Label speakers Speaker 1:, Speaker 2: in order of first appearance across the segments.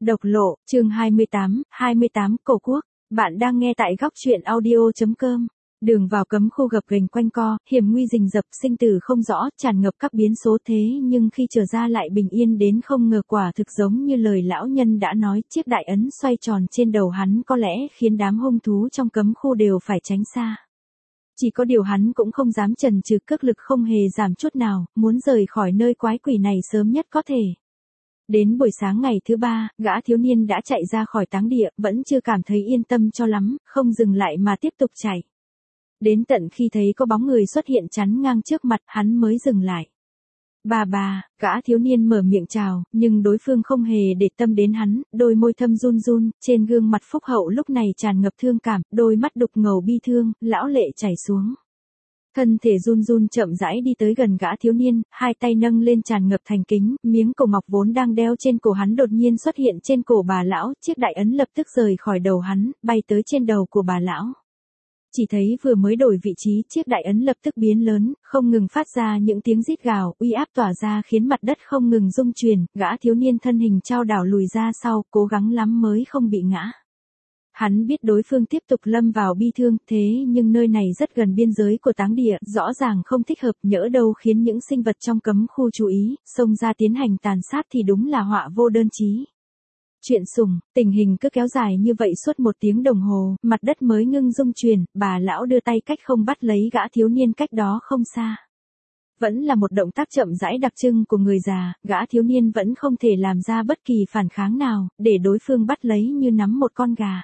Speaker 1: Độc lộ, chương 28, Cổ Quốc. Bạn đang nghe tại góc truyện audio.com. Đường vào cấm khu gập ghềnh quanh co, hiểm nguy rình rập, sinh tử không rõ, tràn ngập các biến số thế nhưng khi trở ra lại bình yên đến không ngờ, quả thực giống như lời lão nhân đã nói, chiếc đại ấn xoay tròn trên đầu hắn có lẽ khiến đám hung thú trong cấm khu đều phải tránh xa. Chỉ có điều hắn cũng không dám chần chừ, cước lực không hề giảm chút nào, muốn rời khỏi nơi quái quỷ này sớm nhất có thể. Đến buổi sáng ngày thứ 3, gã thiếu niên đã chạy ra khỏi táng địa, vẫn chưa cảm thấy yên tâm cho lắm, không dừng lại mà tiếp tục chạy. Đến tận khi thấy có bóng người xuất hiện chắn ngang trước mặt, hắn mới dừng lại. Bà, gã thiếu niên mở miệng chào, nhưng đối phương không hề để tâm đến hắn, đôi môi thâm run run, trên gương mặt phúc hậu lúc này tràn ngập thương cảm, đôi mắt đục ngầu bi thương, lão lệ chảy xuống. Thân thể run run chậm rãi đi tới gần gã thiếu niên, hai tay nâng lên tràn ngập thành kính, miếng cổ ngọc vốn đang đeo trên cổ hắn đột nhiên xuất hiện trên cổ bà lão, chiếc đại ấn lập tức rời khỏi đầu hắn, bay tới trên đầu của bà lão. Chỉ thấy vừa mới đổi vị trí, chiếc đại ấn lập tức biến lớn, không ngừng phát ra những tiếng rít gào, uy áp tỏa ra khiến mặt đất không ngừng rung chuyển, gã thiếu niên thân hình chao đảo lùi ra sau, cố gắng lắm mới không bị ngã. Hắn biết đối phương tiếp tục lâm vào bi thương, thế nhưng nơi này rất gần biên giới của táng địa, rõ ràng không thích hợp, nhỡ đâu khiến những sinh vật trong cấm khu chú ý, xông ra tiến hành tàn sát thì đúng là họa vô đơn chí. Chuyện sủng, tình hình cứ kéo dài như vậy suốt 1 tiếng đồng hồ, mặt đất mới ngưng rung chuyển, bà lão đưa tay cách không bắt lấy gã thiếu niên cách đó không xa. Vẫn là một động tác chậm rãi đặc trưng của người già, gã thiếu niên vẫn không thể làm ra bất kỳ phản kháng nào, để đối phương bắt lấy như nắm một con gà.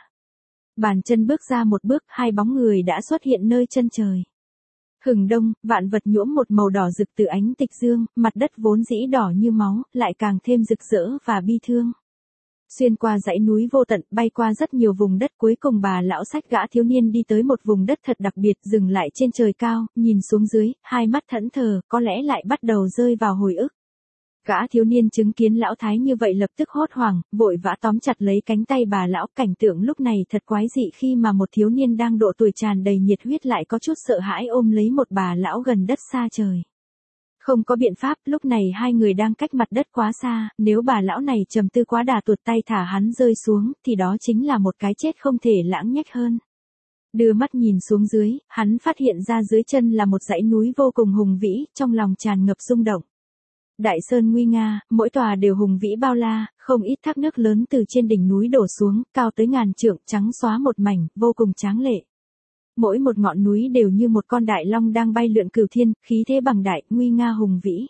Speaker 1: Bàn chân bước ra một bước, hai bóng người đã xuất hiện nơi chân trời. Hừng đông, vạn vật nhuộm một màu đỏ rực từ ánh tịch dương, mặt đất vốn dĩ đỏ như máu, lại càng thêm rực rỡ và bi thương. Xuyên qua dãy núi vô tận, bay qua rất nhiều vùng đất, cuối cùng bà lão xách gã thiếu niên đi tới một vùng đất thật đặc biệt, dừng lại trên trời cao, nhìn xuống dưới, hai mắt thẫn thờ, có lẽ lại bắt đầu rơi vào hồi ức. Gã thiếu niên chứng kiến lão thái như vậy lập tức hốt hoảng, vội vã tóm chặt lấy cánh tay bà lão, cảnh tượng lúc này thật quái dị khi mà một thiếu niên đang độ tuổi tràn đầy nhiệt huyết lại có chút sợ hãi ôm lấy một bà lão gần đất xa trời. Không có biện pháp, lúc này hai người đang cách mặt đất quá xa, nếu bà lão này trầm tư quá đà tuột tay thả hắn rơi xuống, thì đó chính là một cái chết không thể lãng nhách hơn. Đưa mắt nhìn xuống dưới, hắn phát hiện ra dưới chân là một dãy núi vô cùng hùng vĩ, trong lòng tràn ngập rung động. Đại sơn nguy nga, mỗi tòa đều hùng vĩ bao la, không ít thác nước lớn từ trên đỉnh núi đổ xuống, cao tới ngàn trượng, trắng xóa một mảnh, vô cùng tráng lệ. Mỗi một ngọn núi đều như một con đại long đang bay lượn cửu thiên, khí thế bằng đại, nguy nga hùng vĩ.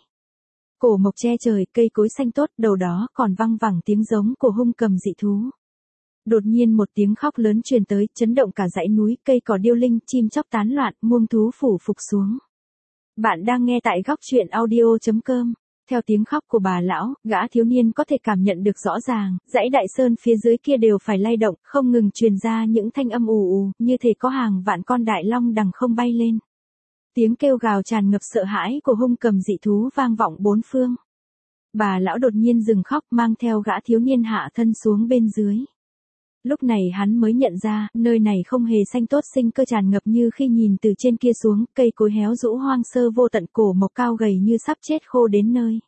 Speaker 1: Cổ mộc che trời, cây cối xanh tốt, đầu đó còn văng vẳng tiếng giống của hung cầm dị thú. Đột nhiên một tiếng khóc lớn truyền tới, chấn động cả dãy núi, cây cỏ điêu linh, chim chóc tán loạn, muông thú phủ phục xuống. Bạn đang nghe tại góc truyện audio.com. Theo tiếng khóc của bà lão, gã thiếu niên có thể cảm nhận được rõ ràng, dãy đại sơn phía dưới kia đều phải lay động, không ngừng truyền ra những thanh âm ù ù, như thể có hàng vạn con đại long đằng không bay lên. Tiếng kêu gào tràn ngập sợ hãi của hung cầm dị thú vang vọng bốn phương. Bà lão đột nhiên dừng khóc, mang theo gã thiếu niên hạ thân xuống bên dưới. Lúc này hắn mới nhận ra, nơi này không hề xanh tốt, sinh cơ tràn ngập như khi nhìn từ trên kia xuống, cây cối héo rũ hoang sơ vô tận, cổ mộc cao gầy như sắp chết khô đến nơi.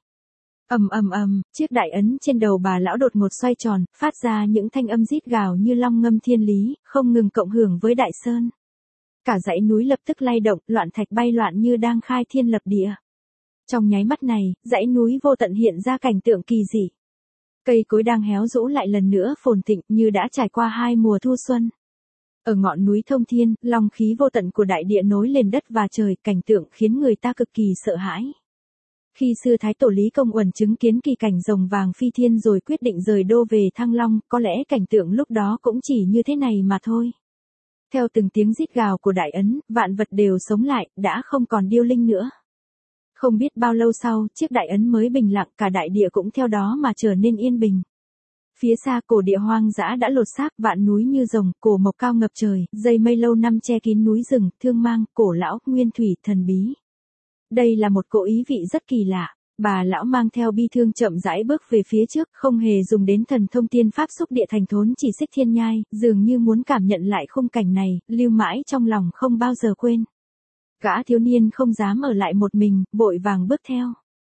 Speaker 1: Chiếc đại ấn trên đầu bà lão đột ngột xoay tròn, phát ra những thanh âm rít gào như long ngâm thiên lý, không ngừng cộng hưởng với đại sơn. Cả dãy núi lập tức lay động, loạn thạch bay loạn như đang khai thiên lập địa. Trong nháy mắt này, dãy núi vô tận hiện ra cảnh tượng kỳ dị. Cây cối đang héo rũ lại lần nữa phồn thịnh như đã trải qua 2 mùa thu xuân. Ở ngọn núi thông thiên, long khí vô tận của đại địa nối lên đất và trời, cảnh tượng khiến người ta cực kỳ sợ hãi. Khi xưa Thái Tổ Lý Công Uẩn chứng kiến kỳ cảnh rồng vàng phi thiên rồi quyết định rời đô về Thăng Long, có lẽ cảnh tượng lúc đó cũng chỉ như thế này mà thôi. Theo từng tiếng rít gào của đại ấn, vạn vật đều sống lại, đã không còn điêu linh nữa. Không biết bao lâu sau, chiếc đại ấn mới bình lặng, cả đại địa cũng theo đó mà trở nên yên bình. Phía xa cổ địa hoang dã đã lột xác, vạn núi như rồng, cổ mộc cao ngập trời, dây mây lâu năm che kín núi rừng, thương mang, cổ lão, nguyên thủy, thần bí. Đây là một cỗ ý vị rất kỳ lạ. Bà lão mang theo bi thương chậm rãi bước về phía trước, không hề dùng đến thần thông tiên pháp xúc địa thành thốn chỉ xích thiên nhai, dường như muốn cảm nhận lại khung cảnh này, lưu mãi trong lòng không bao giờ quên. Gã thiếu niên không dám ở lại một mình, vội vàng bước theo.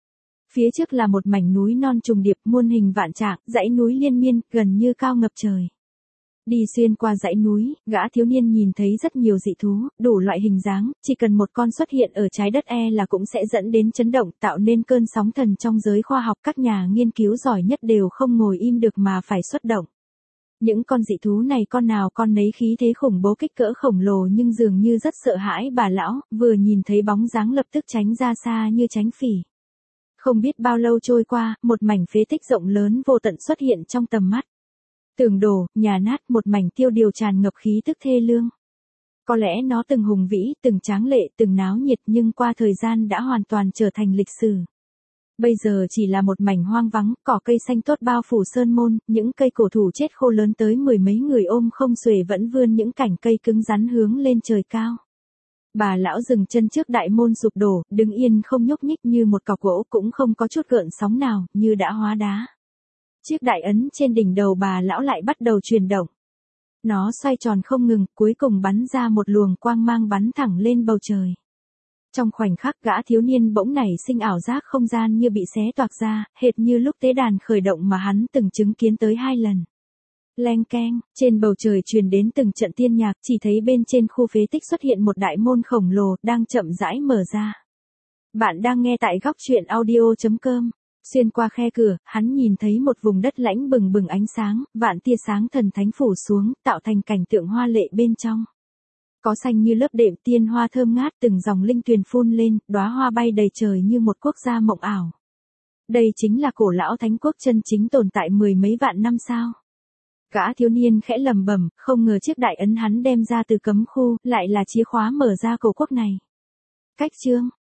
Speaker 1: Phía trước là một mảnh núi non trùng điệp muôn hình vạn trạng, dãy núi liên miên, gần như cao ngập trời. Đi xuyên qua dãy núi, gã thiếu niên nhìn thấy rất nhiều dị thú, đủ loại hình dáng, chỉ cần một con xuất hiện ở trái đất là cũng sẽ dẫn đến chấn động, tạo nên cơn sóng thần trong giới khoa học. Các nhà nghiên cứu giỏi nhất đều không ngồi im được mà phải xuất động. Những con dị thú này con nào con nấy khí thế khủng bố, kích cỡ khổng lồ, nhưng dường như rất sợ hãi bà lão, vừa nhìn thấy bóng dáng lập tức tránh ra xa như tránh phỉ. Không biết bao lâu trôi qua, một mảnh phế tích rộng lớn vô tận xuất hiện trong tầm mắt. Tường đổ, nhà nát, một mảnh tiêu điều tràn ngập khí tức thê lương. Có lẽ nó từng hùng vĩ, từng tráng lệ, từng náo nhiệt, nhưng qua thời gian đã hoàn toàn trở thành lịch sử. Bây giờ chỉ là một mảnh hoang vắng, cỏ cây xanh tốt bao phủ sơn môn, những cây cổ thụ chết khô lớn tới mười mấy người ôm không xuể vẫn vươn những cành cây cứng rắn hướng lên trời cao. Bà lão dừng chân trước đại môn sụp đổ, đứng yên không nhúc nhích như một cọc gỗ, cũng không có chút gợn sóng nào, như đã hóa đá. Chiếc đại ấn trên đỉnh đầu bà lão lại bắt đầu chuyển động. Nó xoay tròn không ngừng, cuối cùng bắn ra một luồng quang mang bắn thẳng lên bầu trời. Trong khoảnh khắc, gã thiếu niên bỗng nảy sinh ảo giác không gian như bị xé toạc ra, hệt như lúc tế đàn khởi động mà hắn từng chứng kiến tới 2 lần. Leng keng, trên bầu trời truyền đến từng trận tiên nhạc, chỉ thấy bên trên khu phế tích xuất hiện một đại môn khổng lồ, đang chậm rãi mở ra. Bạn đang nghe tại góc truyện audio.com. Xuyên qua khe cửa, hắn nhìn thấy một vùng đất lãnh bừng bừng ánh sáng, vạn tia sáng thần thánh phủ xuống, tạo thành cảnh tượng hoa lệ bên trong. Có xanh như lớp đệm, tiên hoa thơm ngát, từng dòng linh tuyền phun lên, đóa hoa bay đầy trời như một quốc gia mộng ảo. Đây chính là cổ lão thánh quốc chân chính tồn tại mười mấy vạn năm sao? Gã thiếu niên khẽ lẩm bẩm, không ngờ chiếc đại ấn hắn đem ra từ cấm khu, lại là chìa khóa mở ra cổ quốc này. Cách chương